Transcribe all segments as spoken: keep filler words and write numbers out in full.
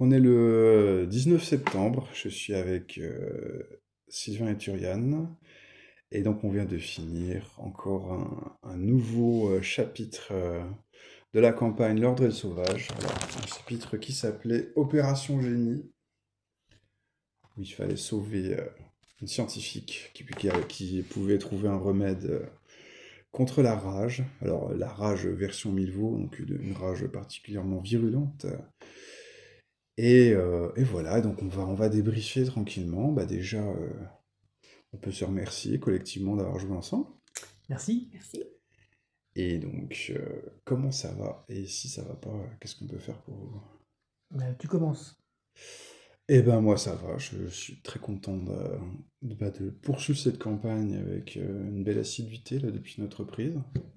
On est le dix-neuf septembre, je suis avec euh, Sylvain et Turiane, et donc on vient de finir encore un, un nouveau euh, chapitre euh, de la campagne L'Ordre et le Sauvage. Alors, un chapitre qui s'appelait Opération Génie, où il fallait sauver euh, une scientifique qui, qui, qui pouvait trouver un remède euh, contre la rage. Alors, la rage version Milvaux, donc une, une rage particulièrement virulente. Et, euh, et voilà, donc on va, on va débriefer tranquillement. Bah déjà, euh, on peut se remercier collectivement d'avoir joué ensemble. Merci. Merci. Et donc, euh, comment ça va? Et si ça va pas, euh, qu'est-ce qu'on peut faire pour vous? Ben, tu commences. Eh ben moi ça va, je, suis très content de, de, bah, de poursuivre cette campagne avec euh, une belle assiduité là depuis notre prise.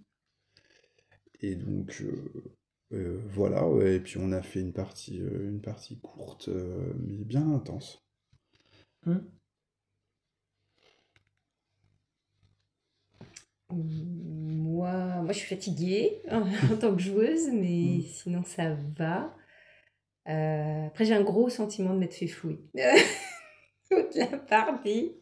Et donc euh, euh, voilà, ouais, et puis on a fait une partie, euh, une partie courte, euh, mais bien intense. Hum. Moi, moi, je suis fatiguée en tant que joueuse, mais sinon ça va. Euh, après, j'ai un gros sentiment de m'être fait flouer toute la partie.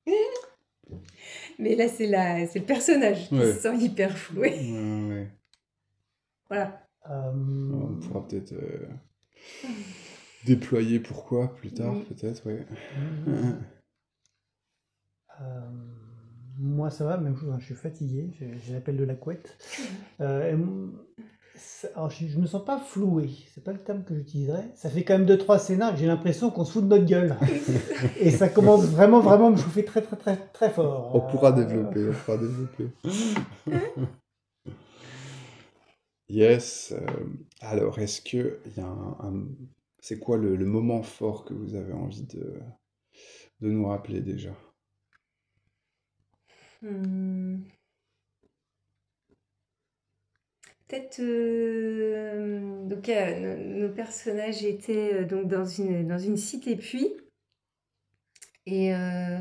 Mais là, c'est la, c'est le personnage qui Ouais. se sent hyper floué. Ouais, ouais. Voilà. Euh, On pourra peut-être euh, déployer pourquoi plus tard, Mm. peut-être, ouais. hum, euh, moi, ça va, mais je, je suis fatigué. J'ai j'ai l'appel de la couette. Euh, et m- ça- alors, je, je me sens pas floué. C'est pas le terme que j'utiliserais. Ça fait quand même deux trois scénars que j'ai l'impression qu'on se fout de notre gueule. Et ça commence vraiment, vraiment à me chauffer très, très, très, très fort. On pourra Euh, développer, on pourra développer. Yes. euh, alors, est-ce que il y a un, un- c'est quoi le, le moment fort que vous avez envie de, de nous rappeler déjà? Hmm. Peut-être euh, donc euh, nos, nos personnages étaient euh, donc dans une dans une cité puits et euh,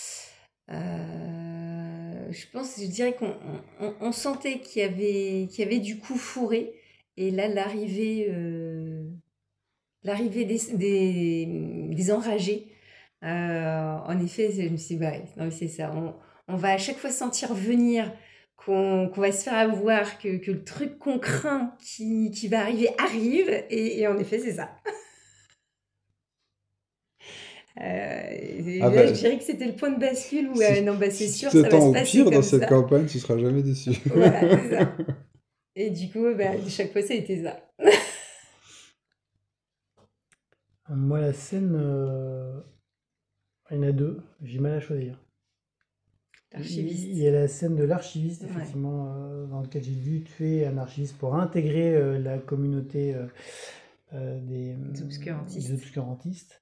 euh, je pense je dirais qu'on on, on sentait qu'il y avait qu'il y avait du coup fourré et là l'arrivée euh, l'arrivée des, des, des enragés. Euh, en effet, je me suis dit, ouais, non, mais c'est ça. On, on va à chaque fois sentir venir qu'on qu'on va se faire avoir, que, que le truc qu'on craint qui, qui va arriver arrive. Et, et en effet, c'est ça. Euh, et Ah là, je ben, dirais que c'était le point de bascule où, euh, si, non, bah, c'est si tu sûr, ça va t'attends se au passer pire dans comme cette ça. campagne, tu seras jamais déçu. Voilà, c'est ça. Et du coup, bah, chaque fois, ça a été ça. moi, la scène, euh, il y en a deux. J'ai mal à choisir. Il il y L'archiviste. a la scène de l'archiviste, Ouais. effectivement, euh, dans laquelle j'ai dû tuer un archiviste pour intégrer euh, la communauté euh, euh, des, Des des obscurantistes. obscurantistes.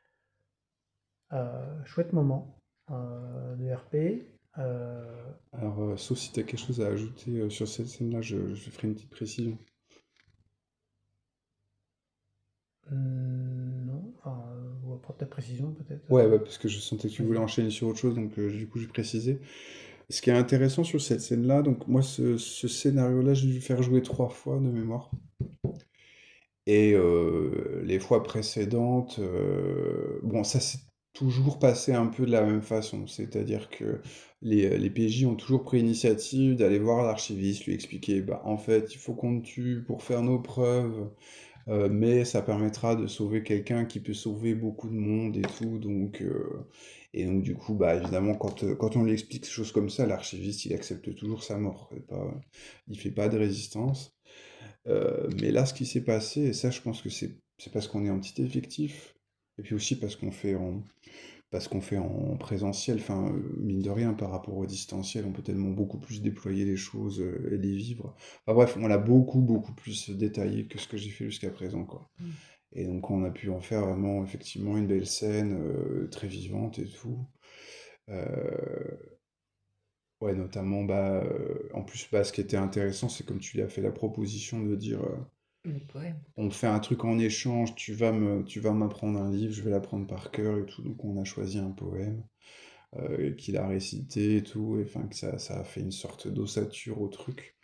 Euh, chouette moment euh, de R P. Euh, Alors, euh, sauf si tu as quelque chose à ajouter euh, sur cette scène-là, je, je ferai une petite précision. hmm, non, enfin, euh, on va prendre ta précision peut-être. Ouais, euh, ouais, parce que je sentais que tu voulais vas-y. enchaîner sur autre chose, donc euh, du coup, j'ai précisé. Ce qui est intéressant sur cette scène-là, donc moi, ce, ce scénario-là, j'ai dû le faire jouer trois fois de mémoire. Et euh, les fois précédentes, euh, bon, ça s'est toujours passé un peu de la même façon. C'est-à-dire que les, les P J ont toujours pris l'initiative d'aller voir l'archiviste, lui expliquer, bah, en fait, il faut qu'on te tue pour faire nos preuves, euh, mais ça permettra de sauver quelqu'un qui peut sauver beaucoup de monde et tout. Donc, euh, et donc du coup, bah, évidemment, quand, euh, quand on lui explique des choses comme ça, l'archiviste, il accepte toujours sa mort. C'est pas, il fait pas de résistance. Euh, mais là, ce qui s'est passé, et ça, je pense que c'est c'est parce qu'on est en petit effectif, et puis aussi parce qu'on fait en, parce qu'on fait en présentiel, enfin, euh, mine de rien, par rapport au distanciel, on peut tellement beaucoup plus déployer les choses euh, et les vivre. Enfin bref, on l'a beaucoup, beaucoup plus détaillé que ce que j'ai fait jusqu'à présent, quoi. Mm. Et donc, on a pu en faire vraiment, effectivement, une belle scène, euh, très vivante et tout. Euh, ouais, notamment, bah, euh, en plus, bah, ce qui était intéressant, c'est comme tu lui as fait la proposition de dire. euh, Le poème. On fait un truc en échange, tu vas me, tu vas m'apprendre un livre, je vais l'apprendre par cœur et tout. Donc on a choisi un poème euh, qu'il a récité et tout, et enfin que ça, ça a fait une sorte d'ossature au truc.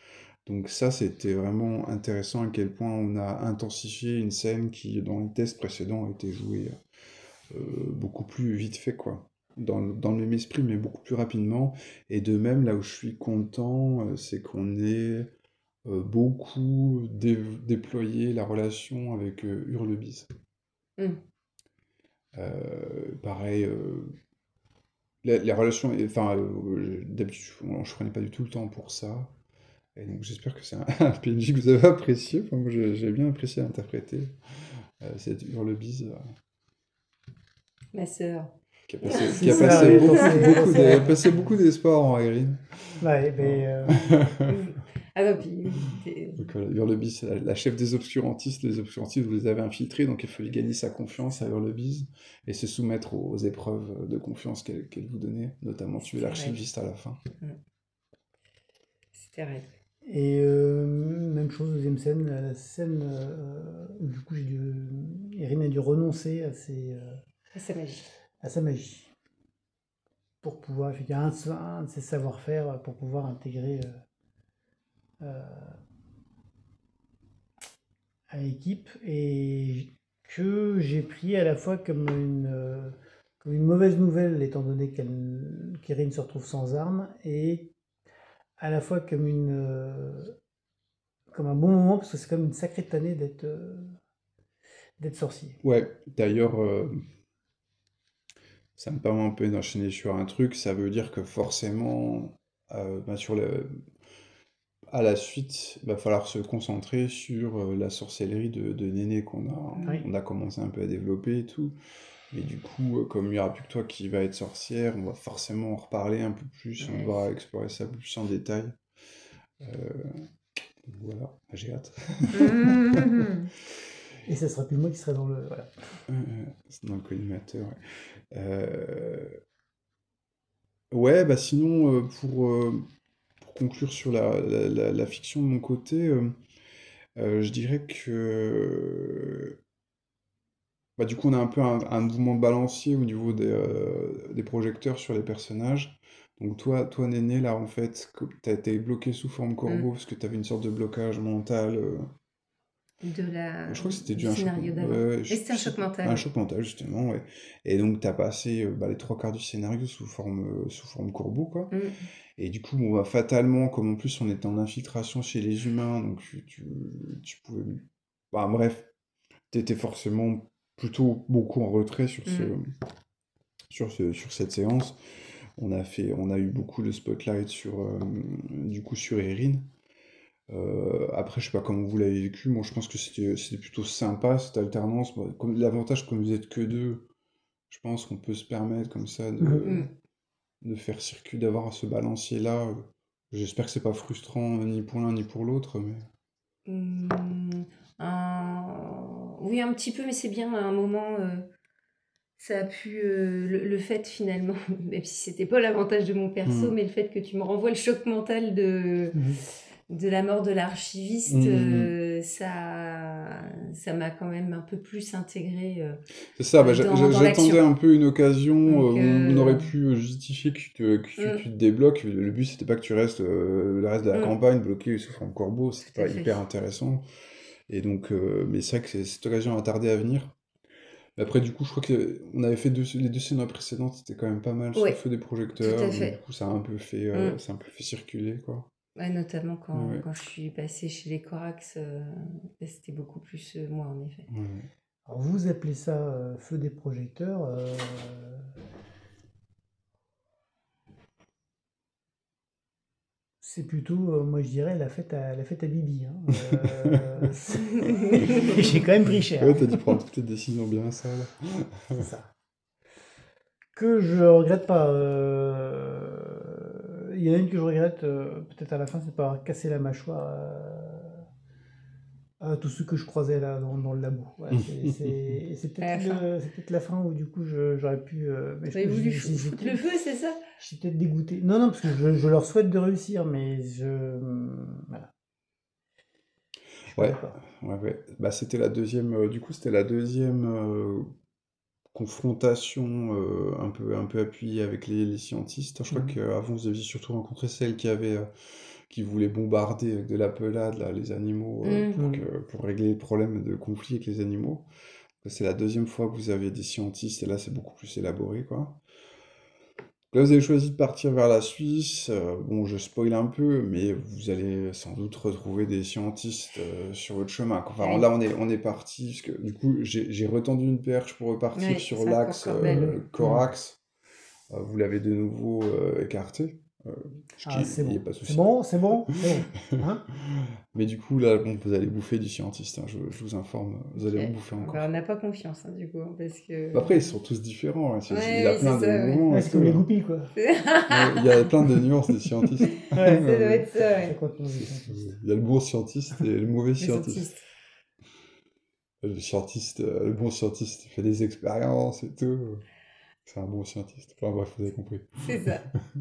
Donc ça, c'était vraiment intéressant à quel point on a intensifié une scène qui, dans les tests précédents, a été jouée euh, beaucoup plus vite fait, quoi. Dans, le- dans le même esprit, mais beaucoup plus rapidement. Et de même, là où je suis content, euh, c'est qu'on ait euh, beaucoup dé- déployé la relation avec euh, Hurlebiz. Mm. Euh, pareil, euh, les, les relations, enfin, euh, d'habitude, je je prenais pas du tout le temps pour ça. Et donc j'espère que c'est un, un P N J que vous avez apprécié. Enfin, moi, j'ai j'ai bien apprécié interpréter euh, cette Hurlebise euh, Ma sœur. qui a passé, C'est qui a ça, passé oui, beaucoup, attention, beaucoup attention. de- passé beaucoup d'espoir en Irene. Ouais, mais euh, Ah non, puis oui, t'es- Donc voilà, Hurlebise, c'est la, la chef des obscurantistes. Les obscurantistes, vous les avez infiltrés, donc il fallait gagner sa confiance à Hurlebise et se soumettre aux, aux épreuves de confiance qu'elle qu'elle vous donnait, notamment tuer C'était l'archiviste à la fin. c'était raide. et euh, même chose, deuxième scène, la la scène euh, où du coup j'ai dû, Erin a dû renoncer à ses, euh, Ah, sa magie. à sa magie pour pouvoir effectivement un de, ses- un de ses savoir-faire pour pouvoir intégrer euh, euh, à l'équipe et que j'ai pris à la fois comme une, euh, comme une mauvaise nouvelle étant donné qu'elle, qu'Erin se retrouve sans armes et à la fois comme une euh, comme un bon moment parce que c'est comme une sacrée tannée d'être euh, d'être sorcier. Ouais, d'ailleurs, euh, ça me permet un peu d'enchaîner sur un truc. Ça veut dire que forcément, euh, bah, sur le, à la suite, il va falloir se concentrer sur euh, la sorcellerie de, de Néné qu'on a, Oui. on a commencé un peu à développer et tout. Mais du coup, euh, comme il n'y aura plus que toi qui va être sorcière, on va forcément en reparler un peu plus, on Ouais. devra explorer ça plus en détail. Euh, donc voilà, j'ai hâte. Mhm. Et ça sera plus moi qui serai dans le voilà. Euh, c'est dans le collimateur, ouais. Euh, ouais, bah sinon, euh, pour, euh, pour conclure sur la, la, la- la fiction de mon côté, euh, euh, je dirais que bah, du coup, on a un peu un, un mouvement de balancier au niveau des, euh, des projecteurs sur les personnages. Donc toi, toi, Néné, là, en fait, tu as été bloqué sous forme corbeau Mm. parce que tu avais une sorte de blocage mental. euh, De la... Je crois que c'était du dû à un choc, scénario ouais, d'avant. ouais, Et je, c'était je un sais choc plus. mental, Un oui. choc mental, justement, ouais. Et donc, tu as passé euh, bah, les trois quarts du scénario sous forme, euh, sous forme corbeau, quoi. Mm. Et du coup, bon, bah, fatalement, comme en plus on était en infiltration chez les humains, donc tu, tu, tu pouvais... Bah, bref, tu étais forcément plutôt beaucoup en retrait sur ce, Mm. sur ce, sur cette séance. On a fait, on a eu beaucoup de spotlight sur, euh, du coup, sur Erin. Euh, après, je sais pas comment vous l'avez vécu. Moi, je pense que c'était, c'était plutôt sympa cette alternance. Bon, comme l'avantage, comme vous êtes que deux, je pense qu'on peut se permettre comme ça de, Mhm. Mm. de faire circuit, d'avoir ce balancier-là. J'espère que c'est pas frustrant ni pour l'un ni pour l'autre, mais Mm. Un- Oui, un petit peu, mais c'est bien à un moment. euh, Ça a pu, euh, le, le fait finalement, même si c'était pas l'avantage de mon perso, Hmm. mais le fait que tu me renvoies le choc mental de, Mhm. de la mort de l'archiviste, Hmm. euh, ça, ça m'a quand même un peu plus intégré euh, C'est ça, bah, euh, j'a- dans, j'a- dans j'attendais l'action. un peu une occasion euh, Donc, où on aurait euh, pu justifier que tu te, que tu, tu mm, te débloques. Le but, c'était pas que tu restes euh, le reste de la mm, campagne bloqué sous forme corbeau, c'était tout à pas fait. hyper intéressant. Et donc, euh, mais c'est vrai que c'est- cette occasion a tardé à venir. Mais après, du coup, je crois que on avait fait deux, les deux scènes précédentes, c'était quand même pas mal sous Oui, le feu des tout projecteurs. à Donc, du fait. coup, ça a un peu fait, euh, Mm. ça a un peu fait circuler, quoi. Ouais, notamment Ouais, quand, ouais, quand je suis passée chez les Corax, euh, là, c'était beaucoup plus euh, moi en effet. ouais, ouais. Alors vous appelez ça euh, feu des projecteurs. euh, C'est plutôt, euh, moi je dirais, la fête à, la fête à Bibi. Hein. Euh, c'est- J'ai quand même pris cher. Ouais, t'as dû prendre toutes tes décisions bien sales. C'est ça. Que je regrette pas. euh, Il y en a une que je regrette, euh, peut-être à la fin, c'est pas casser la mâchoire à, à tous ceux que je croisais là dans, dans le labo. Voilà, c'est c'est- et c'est À peut-être la fin. le- c'est peut-être la fin où du coup je- j'aurais pu. euh, mais je- T'avais voulu j'ai- fou- j'ai- foutre J'étais le feu, c'est ça? j'étais peut-être dégoûté. Non, non, parce que je, je leur souhaite de réussir, mais je. Voilà, je suis pas Ouais, d'accord. ouais, ouais. Bah, c'était la deuxième, euh, du coup, c'était la deuxième euh, confrontation euh, un peu, un peu appuyée avec les, les scientistes. Je crois Mhm. qu'avant, vous aviez surtout rencontré celle qui avait, euh, qui voulait bombarder avec de la pelade là, les animaux euh, Mm. pour, Mm. que, pour régler le problème de conflit avec les animaux. C'est la deuxième fois que vous avez des scientistes, et là c'est beaucoup plus élaboré, quoi. Là, vous avez choisi de partir vers la Suisse. Euh, bon, je spoil un peu, mais vous allez sans doute retrouver des scientistes euh, sur votre chemin, quoi. Enfin, Oui, là, on est, on est parti, parce que du coup, j'ai j'ai retendu une perche pour repartir oui, sur c'est encore l'axe Corbel, euh, oui. Mm. Corax. Euh, vous l'avez de nouveau euh, écarté. Euh, ce Ah, qui, c'est il n'y a bon. pas de C'est souci. bon, c'est bon, c'est bon. Hein? Mais du coup, là, bon, vous allez bouffer du scientiste, hein, je, je vous informe, vous allez en Ok. bouffer Bah, on encore. n'a pas confiance, hein, du coup, parce que... Bah, après, ils sont tous différents, hein, c'est- c'est- il y a Ouais, oui, c'est plein de ça, ouais. mouvements Ouais, et c'est tout. comme les hein. groupies, quoi. Ouais, il y a plein de nuances des scientistes. Ouais, Ça doit Euh, être ça, ça ouais. compte pour les c'est- scientistes. c'est- Il y a le bon scientiste et le mauvais Les scientiste. scientistes. Le scientiste, euh, le bon scientiste, il fait des expériences et tout. C'est un bon scientiste. Enfin bref, vous avez compris. C'est ça.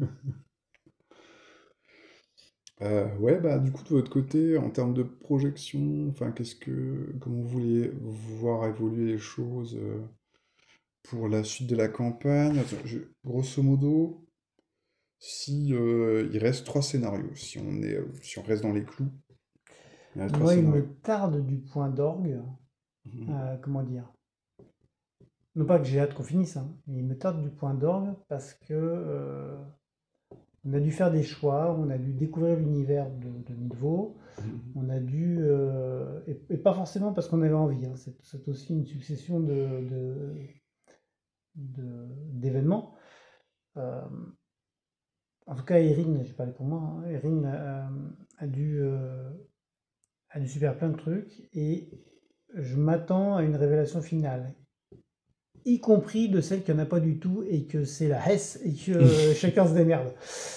Euh, ouais, bah du coup, de votre côté, en termes de projection, enfin, qu'est-ce que, comment vous voulez voir évoluer les choses euh, pour la suite de la campagne? Attends, je- grosso modo, si euh, il reste trois scénarios, si on est, euh, si on reste dans les clous, il reste trois Moi, il scénarios. me tarde du point d'orgue. Mhm. Euh, comment dire? Non pas que j'ai hâte qu'on finisse, hein, mais il me tarde du point d'orgue parce que euh, on a dû faire des choix, on a dû découvrir l'univers de, de Midvo, Mhm. on a dû, euh, et, et pas forcément parce qu'on avait envie, hein, c'est c'est aussi une succession de, de- de- d'événements. Euh, en tout cas, Erin, j'ai parlé pour moi, hein, Erin euh, a dû, euh, a dû subir plein de trucs et je m'attends à une révélation finale, y compris de celle qu'il n'y en a pas du tout et que c'est la Hesse et que euh, chacun se démerde.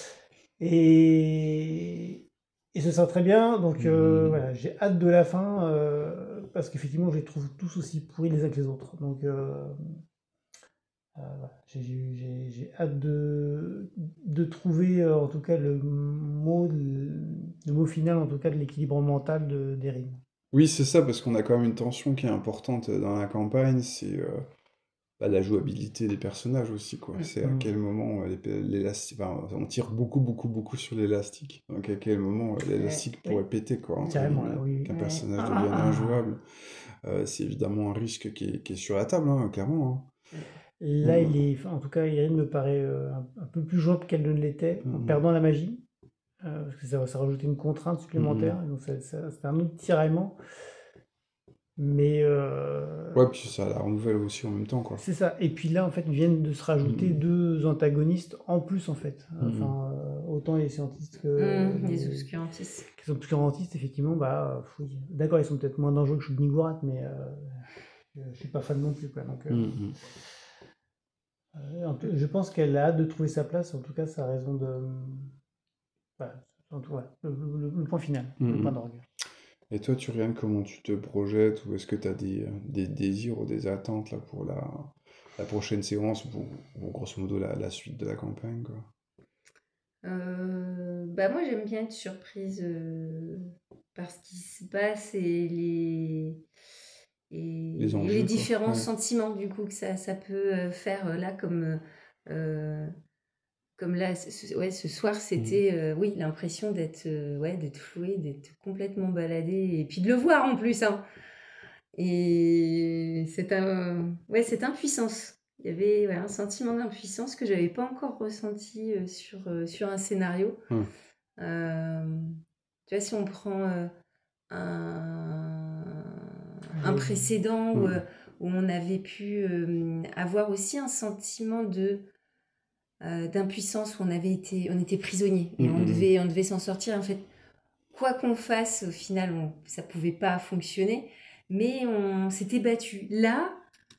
Et, et ce sera très bien, donc euh, Mhm. voilà, j'ai hâte de la fin euh, parce qu'effectivement, je les trouve tous aussi pourris les uns que les autres. Donc euh, euh, voilà, j'ai j'ai- j'ai hâte de, de trouver euh, en tout cas le mot, le mot final en tout cas de l'équilibre mental de- d'Erin. Oui, c'est ça, parce qu'on a quand même une tension qui est importante dans la campagne, c'est euh, bah, la jouabilité des personnages aussi, quoi. Mm. C'est à Mm. quel moment euh, l'ép- l'élastique... Enfin, on tire beaucoup, beaucoup, beaucoup sur l'élastique. Donc à quel moment euh, Ouais, l'élastique Oui, pourrait péter, quoi, hein, carrément là, et oui. qu'un Oui. ouais. personnage Ah, devienne ah, ah. injouable. Euh, c'est évidemment un risque qui est, qui est sur la table, hein, clairement. hein. Là, il Mm, est, enfin, en tout cas, Erin me paraît euh, un, un peu plus jouable qu'elle ne l'était mm, en mm, perdant la magie. Euh, parce que ça, ça rajoutait une contrainte mm, supplémentaire, mm. et donc ça- ça- c'était un autre tiraillement. Mais euh, Ouais, puis ça la renouvelle aussi en même temps, quoi. c'est ça. Et puis là, en fait, viennent de se rajouter Mm, deux antagonistes en plus, en fait. mm, mm. Enfin, euh, autant les scientistes que Mm, les les obscurantistes. qui sont obscurantistes, effectivement, bah, euh, oui. D'accord, ils sont peut-être moins dangereux que Shub-Niggurath, mais euh, je je suis pas fan non plus, quoi. Donc, euh, Mm, mm. euh, en tout- je pense qu'elle a hâte de trouver sa place. En tout cas, sa raison de, voilà, en tout- voilà, le, le- le point final, Mm, le point mm. d'orgue. Et toi, tu regardes comment tu te projettes, ou est-ce que tu as des, euh, des désirs ou des attentes là, pour la, la prochaine séance, ou, ou grosso modo la, la suite de la campagne, quoi. Euh, bah moi, j'aime bien être surprise euh, par ce qui se passe et les, et, Les et les enjeux, quoi. différents Ouais. sentiments du coup que ça, ça peut euh, faire euh, là comme, euh, comme là ce, ce- ouais, ce soir Mm. c'était euh, oui l'impression d'être euh, ouais, d'être floué, d'être complètement baladé et puis de le voir en plus hein. Et c'est un, ouais, cette impuissance. Il y avait ouais, un sentiment d'impuissance que j'avais pas encore ressenti euh, sur, euh, sur un scénario. Ouais. Euh, tu vois, si on prend euh, un, un Je- précédent où, Mm. euh, où on avait pu euh, avoir aussi un sentiment de euh, d'impuissance où on avait été, on était prisonnier et Mm, on mm, devait, on devait s'en sortir. En fait, quoi qu'on fasse, au final, on, ça pouvait pas fonctionner, mais on s'était battu. Là,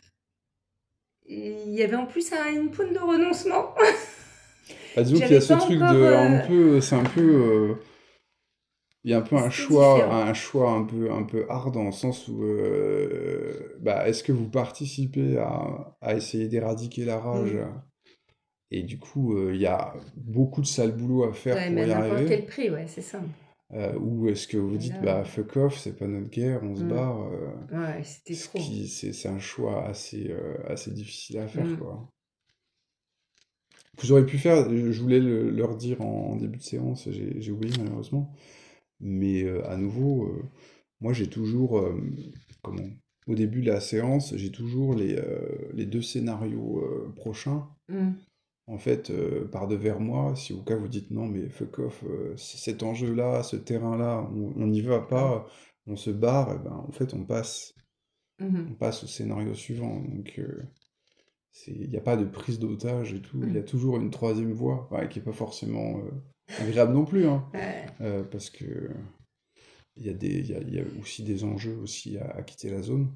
il y avait en plus un- une pointe de renoncement. Bah, disons qu'il y a J'avais ce pas truc encore. de un euh, peu, c'est un peu, euh, il y a un peu un C'était choix, différent. un choix un peu, un peu hard dans le sens où, euh, bah, est-ce que vous participez à, à essayer d'éradiquer la rage? Mm. Et du coup, euh, il y a beaucoup de sale boulot à faire Ouais, mais pour à y n'importe arriver. quel prix, ouais, c'est ça. Euh, ou est-ce que vous Et dites, là, bah, fuck off, c'est pas notre guerre, on se mm. barre. euh, Ouais, c'était ce trop. qui, c'est, c'est un choix assez, euh, assez difficile à faire, Mm. quoi. Vous auriez pu faire, je je voulais le- leur dire en, en début de séance, j'ai j'ai oublié malheureusement, mais euh, à nouveau, euh, moi j'ai toujours, euh, comment, au début de la séance, j'ai toujours les, euh, les deux scénarios euh, prochains, Mm. en fait, euh, par devers moi, si au cas vous dites non, mais fuck off, euh, c- cet enjeu-là, ce terrain-là, on on n'y va pas, on se barre, et ben, en fait on passe, on Mhm. passe au scénario suivant, donc... euh, c'est, il n'y a pas de prise d'otage et tout. Il y a Mm. toujours une troisième voie, ouais, qui est pas forcément euh, agréable non plus, hein, Ouais. euh, parce que il y a des, il y a, il y a aussi des enjeux aussi à, à quitter la zone.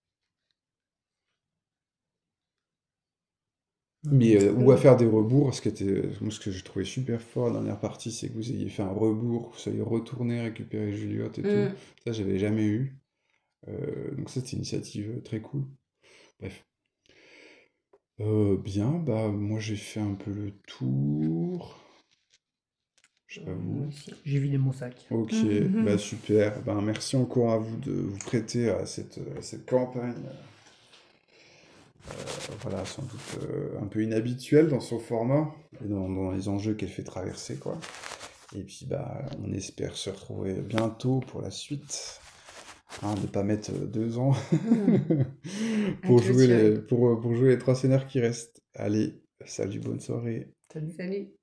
Mais euh, ou à Oui. faire des rebours, ce qui était, moi, ce que j'ai trouvé super fort la dernière partie, c'est que vous ayez fait un rebours, que vous soyez retourné récupérer Juliette et tout. Mm. Ça, j'avais jamais eu. Euh, donc ça, c'est une initiative euh, très cool. Bref. Euh, bien, bah moi j'ai fait un peu le tour. Je sais pas Moi vous. aussi. J'ai vidé mon sac. Ok, bah Mhm. super. Ben, merci encore à vous de vous prêter à cette, à cette campagne. Euh, voilà, sans doute euh, un peu inhabituelle dans son format et dans, dans les enjeux qu'elle fait traverser, quoi. Et puis, bah, on espère se retrouver bientôt pour la suite. Hein, ne pas mettre euh, deux ans Mhm. À pour jouer les, clôturer. pour, pour jouer les trois scénarios qui restent. Allez, salut, bonne soirée. Salut. Salut.